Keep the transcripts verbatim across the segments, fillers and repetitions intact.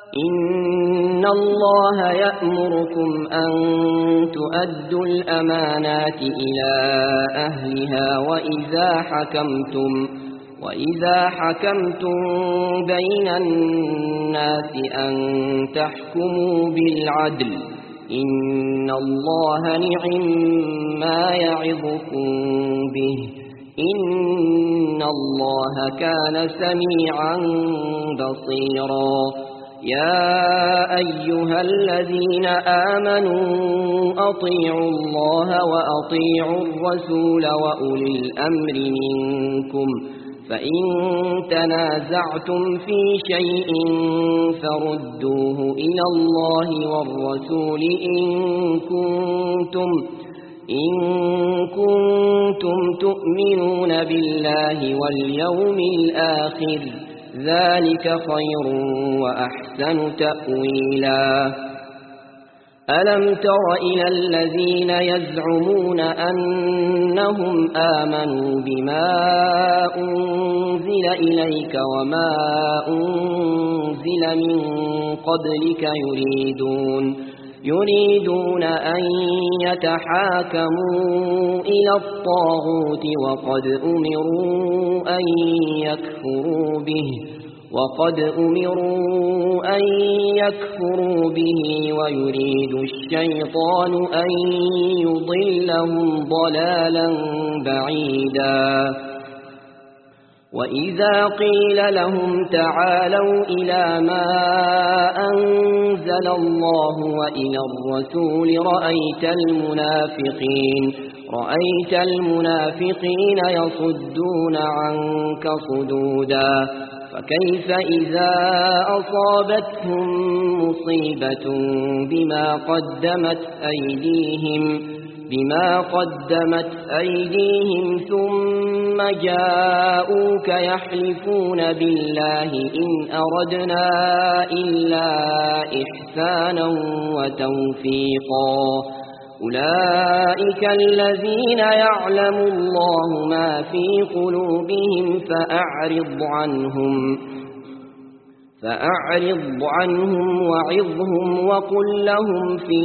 إن الله يأمركم أن تؤدوا الأمانات إلى أهلها وإذا حكمتم وإذا حكمتم بين الناس أن تحكموا بالعدل إن الله نعم ما يعظكم به إن الله كان سميعا بصيرا يا أيها الذين آمنوا أطيعوا الله وأطيعوا الرسول وأولي الأمر منكم فإن تنازعتم في شيء فردوه إلى الله والرسول إن كنتم إن كنتم تؤمنون بالله واليوم الآخر ذلك خير وأحسن تأويلا ألم تر إلى الذين يزعمون أنهم آمنوا بما أنزل إليك وما أنزل من قبلك يريدون يريدون أن يتحاكموا إلى الطاغوت وقد أمروا أن يكفروا به وقد أمروا أن يكفروا به ويريد الشيطان أن يضلهم ضلالا بعيدا وإذا قيل لهم تعالوا إلى ما أنزل الله وإلى الرسول رأيت المنافقين رأيت المنافقين يصدون عنك صدودا فكيف إذا أصابتهم مصيبة بما قدمت أيديهم بما قدمت أيديهم ثم جاءوك يحلفون بالله إن أردنا إلا إحسانا وتوفيقا أولئك الذين يعلم الله ما في قلوبهم فأعرض عنهم فأعرض عنهم وعظهم وقل لهم في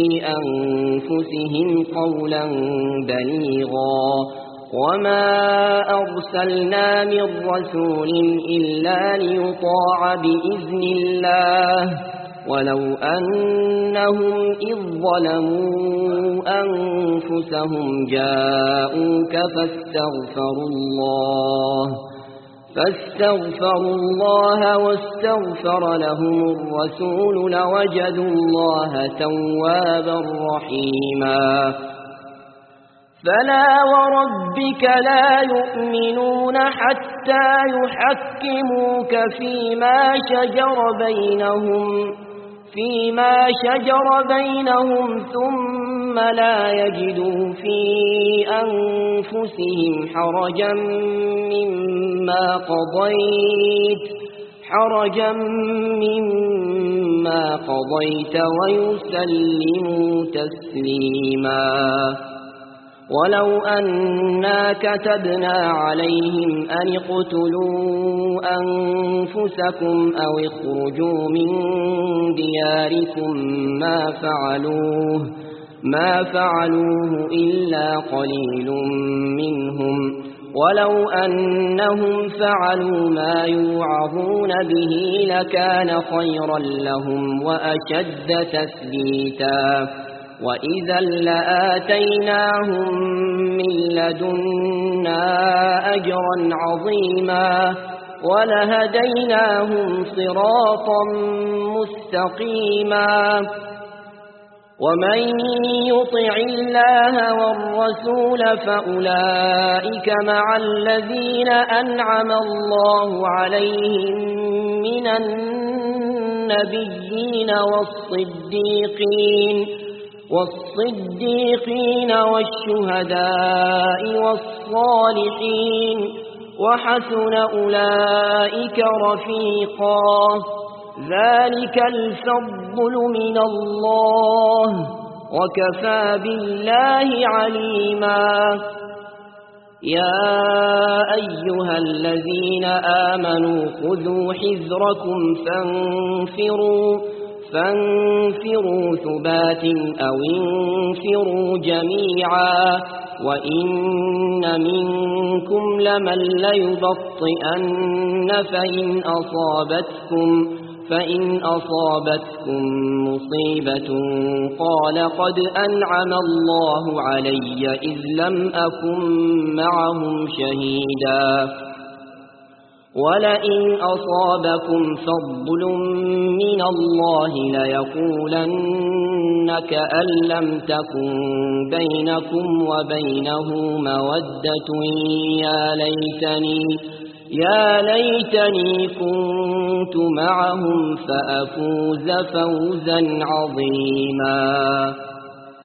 أنفسهم قولا بليغا وما أرسلنا من رسول إلا ليطاع بإذن الله ولو أنهم إذ ظلموا أنفسهم جاءوك فاستغفروا الله فاستغفروا الله واستغفر لهم الرسول لوجدوا الله توابا رحيما فلا وربك لا يؤمنون حتى يحكموك فيما شجر بينهم فيما شجر بينهم ثم لا يجدوا في أنفسهم حرجا مما قضيت حرجا مما قضيت ويسلموا تسليما ولو أنا كتبنا عليهم أن اقتلوا أنفسكم أو اخرجوا من دياركم ما فعلوه ما فعلوه إلا قليل منهم ولو أنهم فعلوا ما يوعظون به لكان خيرا لهم وأشد تثبيتا وإذا لآتيناهم من لدنا أجرا عظيما ولهديناهم صراطا مستقيما ومن يطع الله والرسول فأولئك مع الذين أنعم الله عليهم من النبيين والصديقين والصديقين والشهداء والصالحين وحسن أولئك رفيقا ذلك الفضل من الله وكفى بالله عليما يا أيها الذين آمنوا خذوا حذركم فانفروا فانفروا ثبات أو انفروا جميعا وإن منكم لمن ليبطئن فإن أصابتكم فإن أصابتكم مصيبة قال قد أنعم الله علي إذ لم أكن معهم شهيدا ولئن أصابكم فضل من الله ليقولن كأن لم تكن بينكم وبينه مودة يا ليتني يا ليتني كنت معهم فأفوز فوزا عظيما.